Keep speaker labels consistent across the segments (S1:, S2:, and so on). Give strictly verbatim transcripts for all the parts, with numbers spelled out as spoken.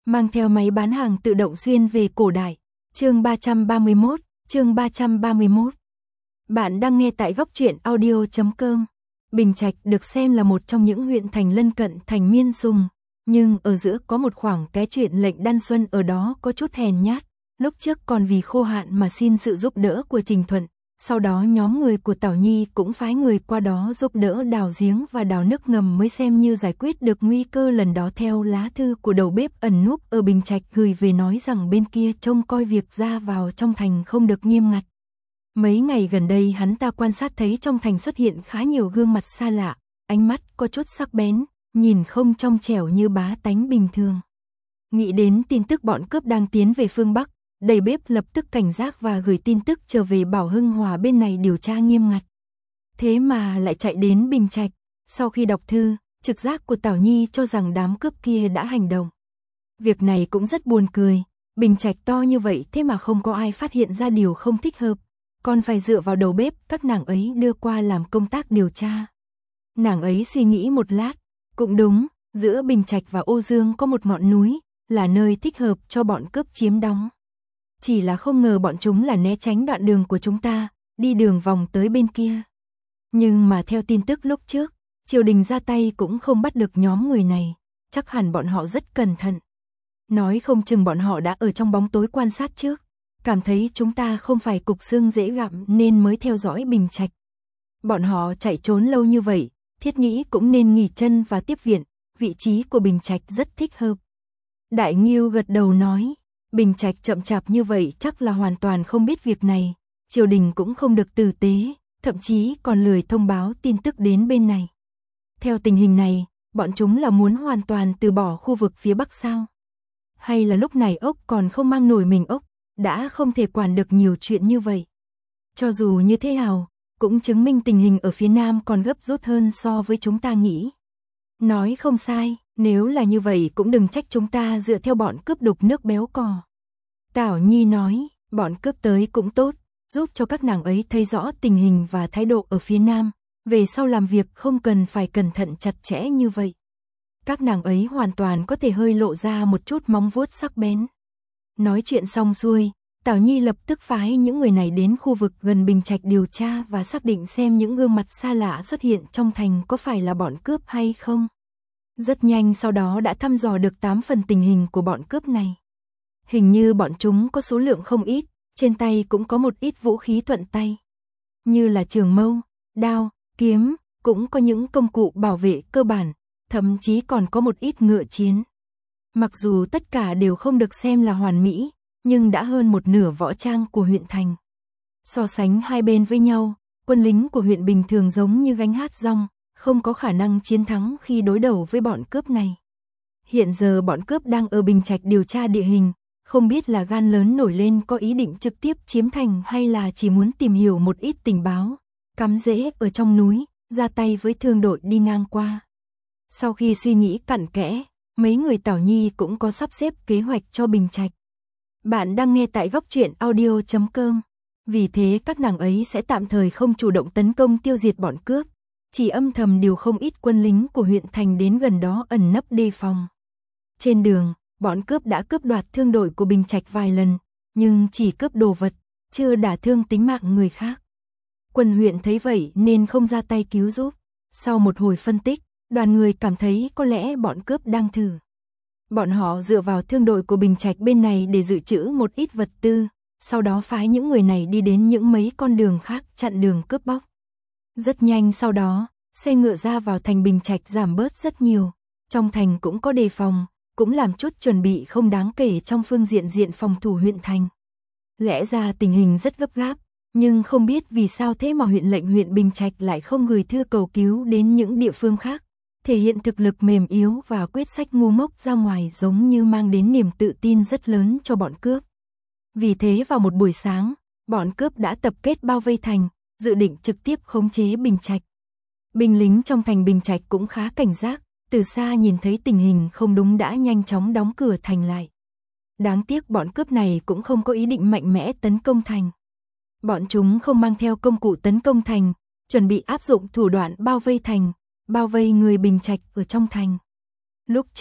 S1: mang theo máy bán hàng tự động xuyên về cổ đại. Chương ba trăm ba mươi mốt, chương ba trăm ba mươi mốt. Bạn đang nghe tại góc truyện audio chấm com. Bình Trạch được xem là một trong những huyện thành lân cận thành Miên Sùng, nhưng ở giữa có một khoảng cái chuyện lệnh Đan Xuân ở đó có chút hèn nhát, lúc trước còn vì khô hạn mà xin sự giúp đỡ của Trình Thuận, sau đó nhóm người của Tảo Nhi cũng phái người qua đó giúp đỡ đào giếng và đào nước ngầm mới xem như giải quyết được nguy cơ lần đó. Theo lá thư của đầu bếp ẩn núp ở Bình Trạch gửi về nói rằng bên kia trông coi việc ra vào trong thành không được nghiêm ngặt. Mấy ngày gần đây hắn ta quan sát thấy trong thành xuất hiện khá nhiều gương mặt xa lạ, ánh mắt có chút sắc bén, nhìn không trong trẻo như bá tánh bình thường. Nghĩ đến tin tức bọn cướp đang tiến về phương Bắc, đầy bếp lập tức cảnh giác và gửi tin tức trở về bảo Hưng Hòa bên này điều tra nghiêm ngặt. Thế mà lại chạy đến Bình Trạch, sau khi đọc thư, trực giác của Tảo Nhi cho rằng đám cướp kia đã hành động. Việc này cũng rất buồn cười, Bình Trạch to như vậy thế mà không có ai phát hiện ra điều không thích hợp, còn phải dựa vào đầu bếp các nàng ấy đưa qua làm công tác điều tra. Nàng ấy suy nghĩ một lát, cũng đúng, giữa Bình Trạch và Ô Dương có một ngọn núi, là nơi thích hợp cho bọn cướp chiếm đóng. Chỉ là không ngờ bọn chúng là né tránh đoạn đường của chúng ta, đi đường vòng tới bên kia. Nhưng mà theo tin tức lúc trước, triều đình ra tay cũng không bắt được nhóm người này, chắc hẳn bọn họ rất cẩn thận. Nói không chừng bọn họ đã ở trong bóng tối quan sát trước, cảm thấy chúng ta không phải cục xương dễ gặm nên mới theo dõi Bình Trạch. Bọn họ chạy trốn lâu như vậy, thiết nghĩ cũng nên nghỉ chân và tiếp viện, vị trí của Bình Trạch rất thích hợp. Đại Ngưu gật đầu nói, Bình Trạch chậm chạp như vậy chắc là hoàn toàn không biết việc này, triều đình cũng không được tử tế, thậm chí còn lười thông báo tin tức đến bên này. Theo tình hình này, bọn chúng là muốn hoàn toàn từ bỏ khu vực phía Bắc sao? Hay là lúc này ốc còn không mang nổi mình ốc, đã không thể quản được nhiều chuyện như vậy? Cho dù như thế nào, cũng chứng minh tình hình ở phía Nam còn gấp rút hơn so với chúng ta nghĩ. Nói không sai, nếu là như vậy cũng đừng trách chúng ta dựa theo bọn cướp đục nước béo cò. Tảo Nhi nói, bọn cướp tới cũng tốt, giúp cho các nàng ấy thấy rõ tình hình và thái độ ở phía Nam, về sau làm việc không cần phải cẩn thận chặt chẽ như vậy. Các nàng ấy hoàn toàn có thể hơi lộ ra một chút móng vuốt sắc bén. Nói chuyện xong xuôi, Tảo Nhi lập tức phái những người này đến khu vực gần Bình Trạch điều tra và xác định xem những gương mặt xa lạ xuất hiện trong thành có phải là bọn cướp hay không. Rất nhanh sau đó đã thăm dò được tám phần tình hình của bọn cướp này. Hình như bọn chúng có số lượng không ít, trên tay cũng có một ít vũ khí thuận tay. Như là trường mâu, đao, kiếm, cũng có những công cụ bảo vệ cơ bản, thậm chí còn có một ít ngựa chiến. Mặc dù tất cả đều không được xem là hoàn mỹ, nhưng đã hơn một nửa võ trang của huyện thành. So sánh hai bên với nhau, quân lính của huyện bình thường giống như gánh hát rong, không có khả năng chiến thắng khi đối đầu với bọn cướp này. Hiện giờ bọn cướp đang ở Bình Trạch điều tra địa hình, không biết là gan lớn nổi lên có ý định trực tiếp chiếm thành hay là chỉ muốn tìm hiểu một ít tình báo, cắm rễ ở trong núi, ra tay với thương đội đi ngang qua. Sau khi suy nghĩ cặn kẽ, mấy người Tảo Nhi cũng có sắp xếp kế hoạch cho Bình Trạch. Bạn đang nghe tại góc truyện audio chấm com. Vì thế các nàng ấy sẽ tạm thời không chủ động tấn công tiêu diệt bọn cướp, chỉ âm thầm điều không ít quân lính của huyện thành đến gần đó ẩn nấp đề phòng. Trên đường, bọn cướp đã cướp đoạt thương đội của Bình Trạch vài lần, nhưng chỉ cướp đồ vật, chưa đả thương tính mạng người khác. Quân huyện thấy vậy nên không ra tay cứu giúp. Sau một hồi phân tích, đoàn người cảm thấy có lẽ bọn cướp đang thử. Bọn họ dựa vào thương đội của Bình Trạch bên này để dự trữ một ít vật tư, sau đó phái những người này đi đến những mấy con đường khác chặn đường cướp bóc. Rất nhanh sau đó, xe ngựa ra vào thành Bình Trạch giảm bớt rất nhiều, trong thành cũng có đề phòng, cũng làm chút chuẩn bị không đáng kể trong phương diện diện phòng thủ huyện thành. Lẽ ra tình hình rất gấp gáp, nhưng không biết vì sao thế mà huyện lệnh huyện Bình Trạch lại không gửi thư cầu cứu đến những địa phương khác, thể hiện thực lực mềm yếu và quyết sách ngu ngốc ra ngoài giống như mang đến niềm tự tin rất lớn cho bọn cướp. Vì thế vào một buổi sáng, bọn cướp đã tập kết bao vây thành, dự định trực tiếp khống chế Bình Trạch. Binh lính trong thành Bình Trạch cũng khá cảnh giác, từ xa nhìn thấy tình hình không đúng đã nhanh chóng đóng cửa thành lại. Đáng tiếc bọn cướp này cũng không có ý định mạnh mẽ tấn công thành. Bọn chúng không mang theo công cụ tấn công thành, chuẩn bị áp dụng thủ đoạn bao vây thành, bao vây người Bình Trạch ở trong thành. Lúc trước,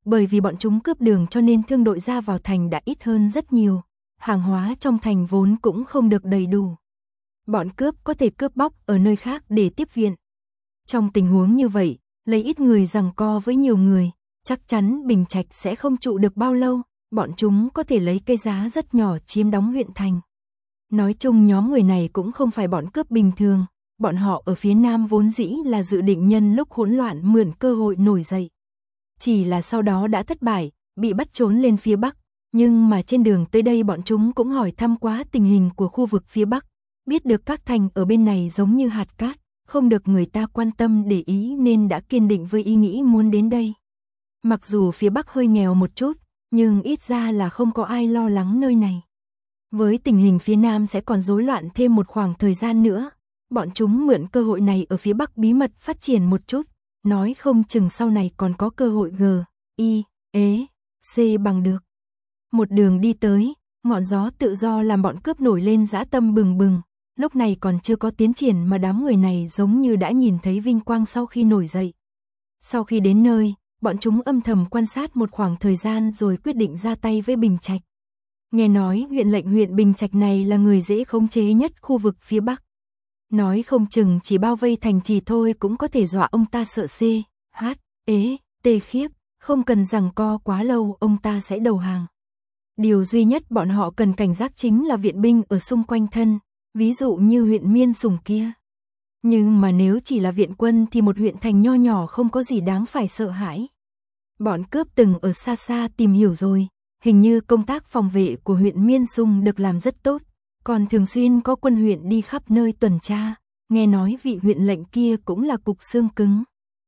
S1: Bởi vì bọn chúng cướp đường cho nên thương đội ra vào thành đã ít hơn rất nhiều, hàng hóa trong thành vốn cũng không được đầy đủ. Bọn cướp có thể cướp bóc ở nơi khác để tiếp viện. Trong tình huống như vậy, lấy ít người giằng co với nhiều người, chắc chắn Bình Trạch sẽ không trụ được bao lâu, bọn chúng có thể lấy cái giá rất nhỏ chiếm đóng huyện thành. Nói chung nhóm người này cũng không phải bọn cướp bình thường, bọn họ ở phía Nam vốn dĩ là dự định nhân lúc hỗn loạn mượn cơ hội nổi dậy. Chỉ là sau đó đã thất bại, bị bắt trốn lên phía Bắc, nhưng mà trên đường tới đây bọn chúng cũng hỏi thăm quá tình hình của khu vực phía Bắc, biết được các thành ở bên này giống như hạt cát, không được người ta quan tâm để ý nên đã kiên định với ý nghĩ muốn đến đây. Mặc dù phía Bắc hơi nghèo một chút, nhưng ít ra là không có ai lo lắng nơi này. Với tình hình phía Nam sẽ còn rối loạn thêm một khoảng thời gian nữa, bọn chúng mượn cơ hội này ở phía Bắc bí mật phát triển một chút, nói không chừng sau này còn có cơ hội G, I, E, C bằng được. Một đường đi tới, ngọn gió tự do làm bọn cướp nổi lên dã tâm bừng bừng, lúc này còn chưa có tiến triển mà đám người này giống như đã nhìn thấy vinh quang sau khi nổi dậy. Sau khi đến nơi, bọn chúng âm thầm quan sát một khoảng thời gian rồi quyết định ra tay với Bình Trạch. Nghe nói huyện lệnh huyện Bình Trạch này là người dễ khống chế nhất khu vực phía Bắc. Nói không chừng chỉ bao vây thành trì thôi cũng có thể dọa ông ta sợ C, H, E, T khiếp, không cần giằng co quá lâu ông ta sẽ đầu hàng. Điều duy nhất bọn họ cần cảnh giác chính là viện binh ở xung quanh thân, ví dụ như huyện Miên Sùng kia. Nhưng mà nếu chỉ là viện quân thì một huyện thành nho nhỏ không có gì đáng phải sợ hãi. Bọn cướp từng ở xa xa tìm hiểu rồi, hình như công tác phòng vệ của huyện Miên Sùng được làm rất tốt, còn thường xuyên có quân huyện đi khắp nơi tuần tra, nghe nói vị huyện lệnh kia cũng là cục xương cứng.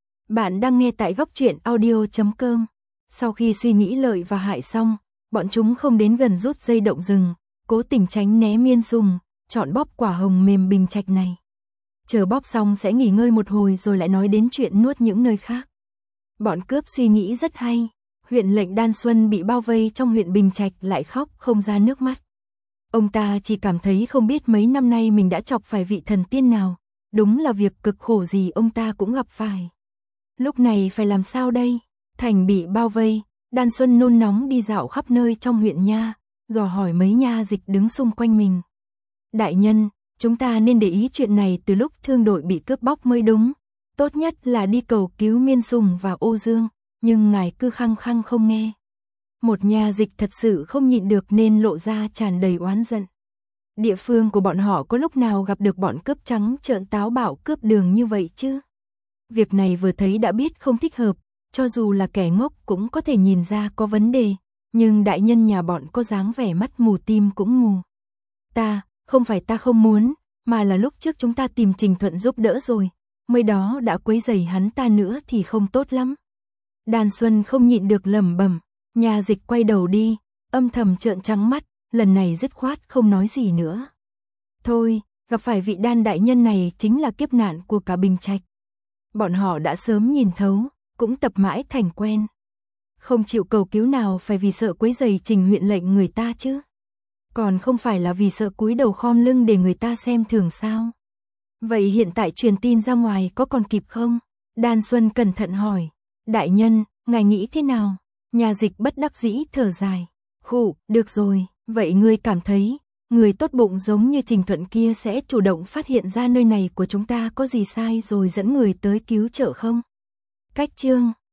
S1: Bạn đang nghe tại góc truyện audio chấm com. Sau khi suy nghĩ lợi và hại xong, bọn chúng không đến gần rút dây động rừng, cố tình tránh né Miên Sùng, chọn bóp quả hồng mềm Bình Trạch này. Chờ bóp xong sẽ nghỉ ngơi một hồi rồi lại nói đến chuyện nuốt những nơi khác. Bọn cướp suy nghĩ rất hay, huyện lệnh Đan Xuân bị bao vây trong huyện Bình Trạch lại khóc không ra nước mắt. Ông ta chỉ cảm thấy không biết mấy năm nay mình đã chọc phải vị thần tiên nào, đúng là việc cực khổ gì ông ta cũng gặp phải. Lúc này phải làm sao đây? Thành bị bao vây, Đan Xuân nôn nóng đi dạo khắp nơi trong huyện nha, dò hỏi mấy nha dịch đứng xung quanh mình. Đại nhân, chúng ta nên để ý chuyện này từ lúc thương đội bị cướp bóc mới đúng. Tốt nhất là đi cầu cứu Miên Sùng và Ô Dương, nhưng ngài cứ khăng khăng không nghe. Một nha dịch thật sự không nhịn được nên lộ ra tràn đầy oán giận. Địa phương của bọn họ có lúc nào gặp được bọn cướp trắng trợn táo bạo cướp đường như vậy chứ? Việc này vừa thấy đã biết không thích hợp, cho dù là kẻ ngốc cũng có thể nhìn ra có vấn đề, nhưng đại nhân nhà bọn có dáng vẻ mắt mù tim cũng mù. Ta, không phải ta không muốn, mà là lúc trước chúng ta tìm Trình Thuận giúp đỡ rồi, mới đó đã quấy rầy hắn ta nữa thì không tốt lắm. Đan Xuân không nhịn được lẩm bẩm, nhà dịch quay đầu đi, âm thầm trợn trắng mắt, lần này dứt khoát không nói gì nữa. Thôi, gặp phải vị Đan đại nhân này chính là kiếp nạn của cả Bình Trạch. Bọn họ đã sớm nhìn thấu, cũng tập mãi thành quen. Không chịu cầu cứu nào phải vì sợ quấy rầy Trình huyện lệnh người ta chứ. Còn không phải là vì sợ cúi đầu khom lưng để người ta xem thường sao. Vậy hiện tại truyền tin ra ngoài có còn kịp không? Đan Xuân cẩn thận hỏi. Đại nhân, ngài nghĩ thế nào? Nhà dịch bất đắc dĩ thở dài. Khụ, được rồi, vậy ngươi cảm thấy, người tốt bụng giống như Trình Thuận kia sẽ chủ động phát hiện ra nơi này của chúng ta có gì sai rồi dẫn người tới cứu trợ không? Cách chương